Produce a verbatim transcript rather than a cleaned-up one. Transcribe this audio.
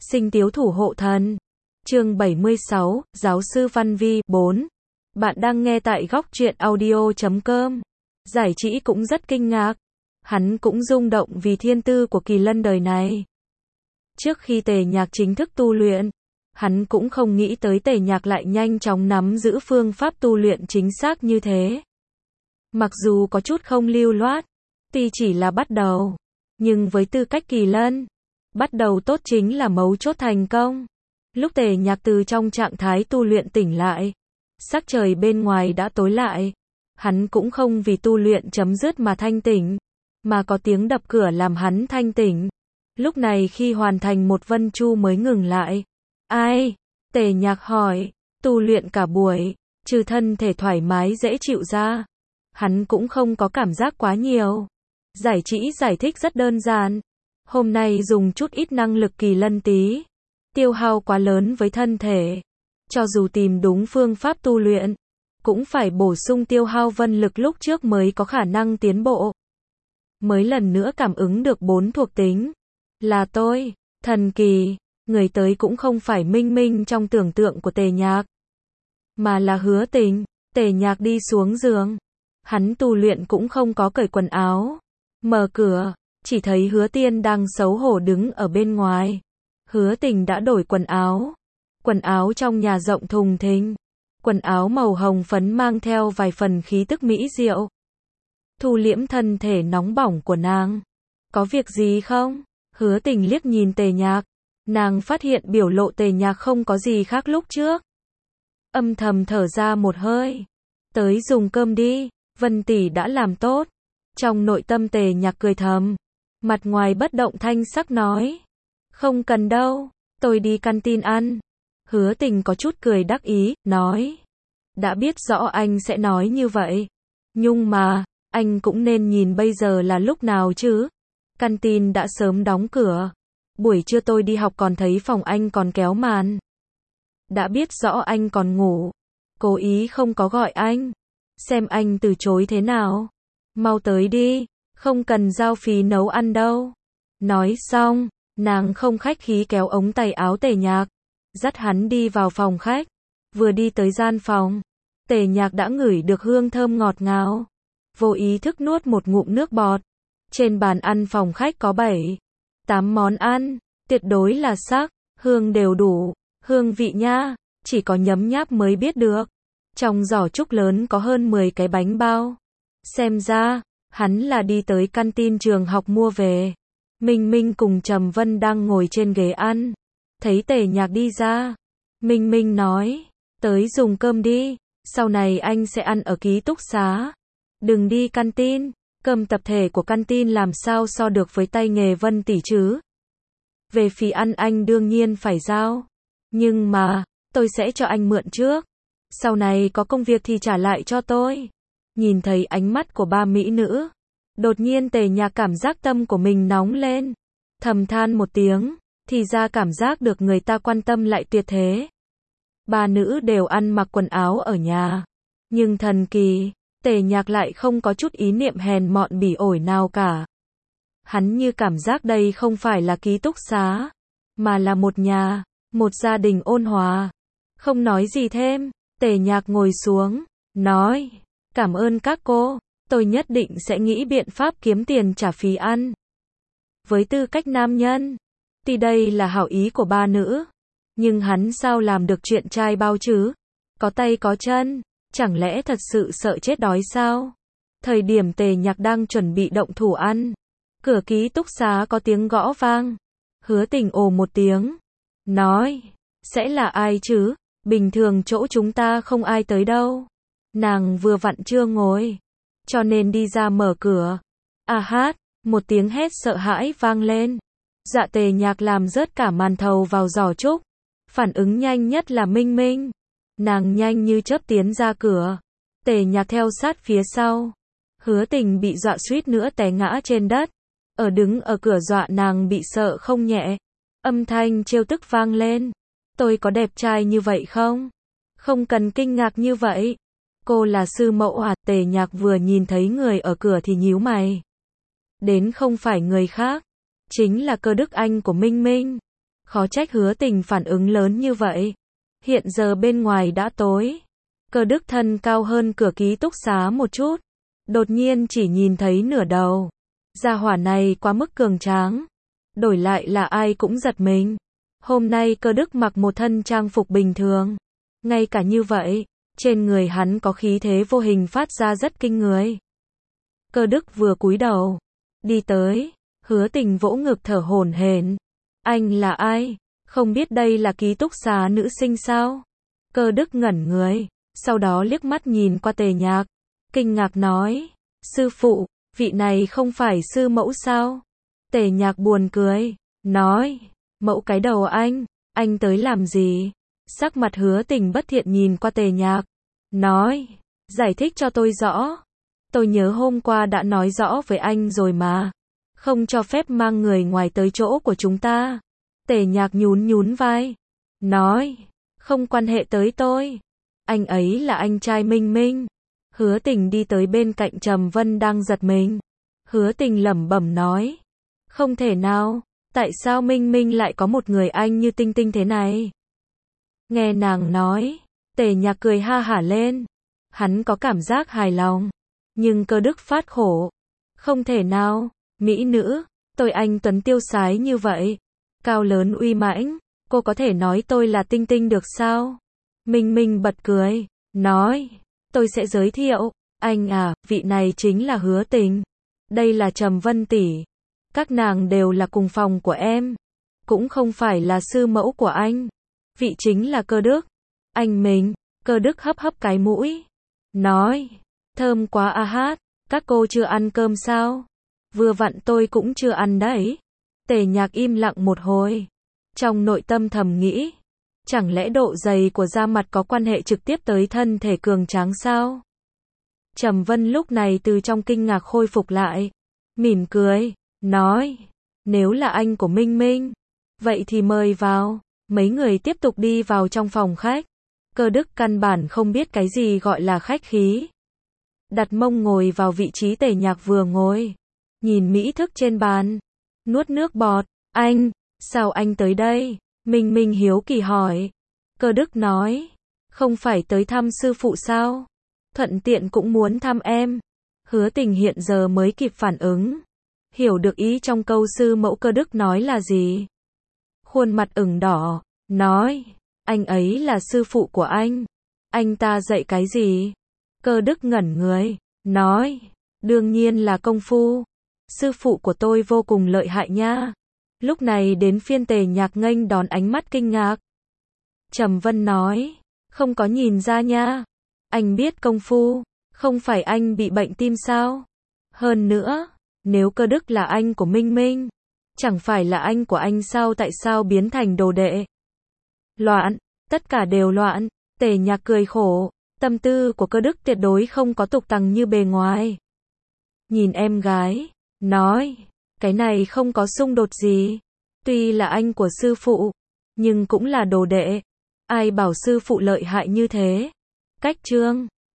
Sinh tiếu thủ hộ thần. Chương bảy mươi sáu, Giáo sư Văn Vi. bốn. Bạn đang nghe tại góc truyện audio chấm com. Giải Trĩ cũng rất kinh ngạc. Hắn cũng rung động vì thiên tư của Kỳ Lân đời này. Trước khi Tề Nhạc chính thức tu luyện, hắn cũng không nghĩ tới Tề Nhạc lại nhanh chóng nắm giữ phương pháp tu luyện chính xác như thế. Mặc dù có chút không lưu loát, tuy chỉ là bắt đầu, nhưng với tư cách Kỳ Lân, bắt đầu tốt chính là mấu chốt thành công. Lúc Tề Nhạc từ trong trạng thái tu luyện tỉnh lại, sắc trời bên ngoài đã tối lại. Hắn cũng không vì tu luyện chấm dứt mà thanh tỉnh, mà có tiếng đập cửa làm hắn thanh tỉnh. Lúc này khi hoàn thành một vân chu mới ngừng lại. Ai? Tề Nhạc hỏi. Tu luyện cả buổi, trừ thân thể thoải mái dễ chịu ra, hắn cũng không có cảm giác quá nhiều. Giải Trĩ giải thích rất đơn giản. Hôm nay dùng chút ít năng lực Kỳ Lân tí, tiêu hao quá lớn với thân thể. Cho dù tìm đúng phương pháp tu luyện, cũng phải bổ sung tiêu hao vân lực lúc trước mới có khả năng tiến bộ. Mới lần nữa cảm ứng được bốn thuộc tính. Là tôi, thần kỳ, người tới cũng không phải Minh Minh trong tưởng tượng của Tề Nhạc, mà là Hứa Tình. Tề Nhạc đi xuống giường. Hắn tu luyện cũng không có cởi quần áo. Mở cửa, chỉ thấy Hứa Tiên đang xấu hổ đứng ở bên ngoài. Hứa Tình đã đổi quần áo. Quần áo trong nhà rộng thùng thình. Quần áo màu hồng phấn mang theo vài phần khí tức mỹ diệu. Thu liễm thân thể nóng bỏng của nàng. Có việc gì không? Hứa Tình liếc nhìn Tề Nhạc. Nàng phát hiện biểu lộ Tề Nhạc không có gì khác lúc trước. Âm thầm thở ra một hơi. Tới dùng cơm đi, Vân tỷ đã làm tốt. Trong nội tâm Tề Nhạc cười thầm. Mặt ngoài bất động thanh sắc nói. Không cần đâu, tôi đi canteen ăn. Hứa Tình có chút cười đắc ý, nói. Đã biết rõ anh sẽ nói như vậy. Nhưng mà, anh cũng nên nhìn bây giờ là lúc nào chứ. Canteen đã sớm đóng cửa. Buổi trưa tôi đi học còn thấy phòng anh còn kéo màn. Đã biết rõ anh còn ngủ. Cố ý không có gọi anh. Xem anh từ chối thế nào. Mau tới đi, không cần giao phí nấu ăn đâu. Nói xong, nàng không khách khí kéo ống tay áo Tề Nhạc, dắt hắn đi vào phòng khách. Vừa đi tới gian phòng, Tề Nhạc đã ngửi được hương thơm ngọt ngào. Vô ý thức nuốt một ngụm nước bọt. Trên bàn ăn phòng khách có bảy, tám món ăn, tuyệt đối là sắc, hương đều đủ, hương vị nha, chỉ có nhấm nháp mới biết được. Trong giỏ trúc lớn có hơn mười cái bánh bao. Xem ra, hắn là đi tới canteen trường học mua về. Minh Minh cùng Trầm Vân đang ngồi trên ghế ăn. Thấy Tề Nhạc đi ra, Minh Minh nói, tới dùng cơm đi, sau này anh sẽ ăn ở ký túc xá. Đừng đi canteen, cơm tập thể của canteen làm sao so được với tay nghề Vân tỷ chứ. Về phí ăn anh đương nhiên phải giao. Nhưng mà, tôi sẽ cho anh mượn trước. Sau này có công việc thì trả lại cho tôi. Nhìn thấy ánh mắt của ba mỹ nữ, đột nhiên Tề Nhạc cảm giác tâm của mình nóng lên. Thầm than một tiếng, thì ra cảm giác được người ta quan tâm lại tuyệt thế. Ba nữ đều ăn mặc quần áo ở nhà. Nhưng thần kỳ, Tề Nhạc lại không có chút ý niệm hèn mọn bỉ ổi nào cả. Hắn như cảm giác đây không phải là ký túc xá, mà là một nhà, một gia đình ôn hòa. Không nói gì thêm, Tề Nhạc ngồi xuống, nói, cảm ơn các cô, tôi nhất định sẽ nghĩ biện pháp kiếm tiền trả phí ăn. Với tư cách nam nhân, tuy đây là hảo ý của ba nữ, nhưng hắn sao làm được chuyện trai bao chứ? Có tay có chân, chẳng lẽ thật sự sợ chết đói sao? Thời điểm Tề Nhạc đang chuẩn bị động thủ ăn, cửa ký túc xá có tiếng gõ vang. Hứa Tình ồ một tiếng, nói, sẽ là ai chứ? Bình thường chỗ chúng ta không ai tới đâu. Nàng vừa vặn chưa ngồi, cho nên đi ra mở cửa. À hát, một tiếng hét sợ hãi vang lên. Dạ Tề Nhạc làm rớt cả màn thầu vào giỏ trúc. Phản ứng nhanh nhất là Minh Minh. Nàng nhanh như chớp tiến ra cửa. Tề Nhạc theo sát phía sau. Hứa Tình bị dọa suýt nữa té ngã trên đất. Ở đứng ở cửa dọa nàng bị sợ không nhẹ. Âm thanh trêu tức vang lên. Tôi có đẹp trai như vậy không? Không cần kinh ngạc như vậy. Cô là sư mẫu à? Tề Nhạc vừa nhìn thấy người ở cửa thì nhíu mày. Đến không phải người khác, chính là Cơ Đức Anh của Minh Minh. Khó trách Hứa Tình phản ứng lớn như vậy. Hiện giờ bên ngoài đã tối. Cơ Đức thân cao hơn cửa ký túc xá một chút. Đột nhiên chỉ nhìn thấy nửa đầu. Gia hỏa này quá mức cường tráng. Đổi lại là ai cũng giật mình. Hôm nay Cơ Đức mặc một thân trang phục bình thường. Ngay cả như vậy, trên người hắn có khí thế vô hình phát ra rất kinh người. Cơ Đức vừa cúi đầu, đi tới, Hứa Tình vỗ ngực thở hổn hển. Anh là ai? Không biết đây là ký túc xá nữ sinh sao? Cơ Đức ngẩn người, sau đó liếc mắt nhìn qua Tề Nhạc, kinh ngạc nói, sư phụ, vị này không phải sư mẫu sao? Tề Nhạc buồn cười, nói, mẫu cái đầu anh, anh tới làm gì? Sắc mặt Hứa Tình bất thiện nhìn qua Tề Nhạc, nói, giải thích cho tôi rõ. Tôi nhớ hôm qua đã nói rõ với anh rồi mà, không cho phép mang người ngoài tới chỗ của chúng ta. Tề Nhạc nhún nhún vai, nói, không quan hệ tới tôi. Anh ấy là anh trai Minh Minh. Hứa Tình đi tới bên cạnh Trầm Vân đang giật mình. Hứa Tình lẩm bẩm nói, không thể nào, tại sao Minh Minh lại có một người anh như Tinh Tinh thế này? Nghe nàng nói, Tề Nhạc cười ha hả lên. Hắn có cảm giác hài lòng. Nhưng Cơ Đức phát khổ. Không thể nào, mỹ nữ, tôi anh tuấn tiêu sái như vậy, cao lớn uy mãnh, cô có thể nói tôi là Tinh Tinh được sao? Minh Minh bật cười, nói, tôi sẽ giới thiệu, anh à, vị này chính là Hứa Tình. Đây là Trầm Vân tỷ. Các nàng đều là cùng phòng của em. Cũng không phải là sư mẫu của anh. Vị chính là Cơ Đức. Anh mình, Cơ Đức hấp hấp cái mũi. Nói, thơm quá a hát, các cô chưa ăn cơm sao? Vừa vặn tôi cũng chưa ăn đấy. Tề Nhạc im lặng một hồi. Trong nội tâm thầm nghĩ, chẳng lẽ độ dày của da mặt có quan hệ trực tiếp tới thân thể cường tráng sao? Trầm Vân lúc này từ trong kinh ngạc khôi phục lại. Mỉm cười, nói, nếu là anh của Minh Minh, vậy thì mời vào. Mấy người tiếp tục đi vào trong phòng khách. Cơ Đức căn bản không biết cái gì gọi là khách khí. Đặt mông ngồi vào vị trí Tề Nhạc vừa ngồi. Nhìn mỹ thức trên bàn. Nuốt nước bọt. Anh, sao anh tới đây? Minh Minh hiếu kỳ hỏi. Cơ Đức nói, không phải tới thăm sư phụ sao? Thuận tiện cũng muốn thăm em. Hứa Tình hiện giờ mới kịp phản ứng. Hiểu được ý trong câu sư mẫu Cơ Đức nói là gì. Khuôn mặt ửng đỏ, nói, anh ấy là sư phụ của anh. Anh ta dạy cái gì? Cơ Đức ngẩn người, nói, đương nhiên là công phu. Sư phụ của tôi vô cùng lợi hại nha. Lúc này đến phiên Tề Nhạc nghênh đón ánh mắt kinh ngạc. Trầm Vân nói, không có nhìn ra nha. Anh biết công phu, không phải anh bị bệnh tim sao? Hơn nữa, nếu Cơ Đức là anh của Minh Minh, chẳng phải là anh của anh sao, tại sao biến thành đồ đệ? Loạn, tất cả đều loạn. Tề Nhạc cười khổ, tâm tư của Cơ Đức tuyệt đối không có tục tằng như bề ngoài. Nhìn em gái, nói, cái này không có xung đột gì. Tuy là anh của sư phụ, nhưng cũng là đồ đệ. Ai bảo sư phụ lợi hại như thế? Cách chương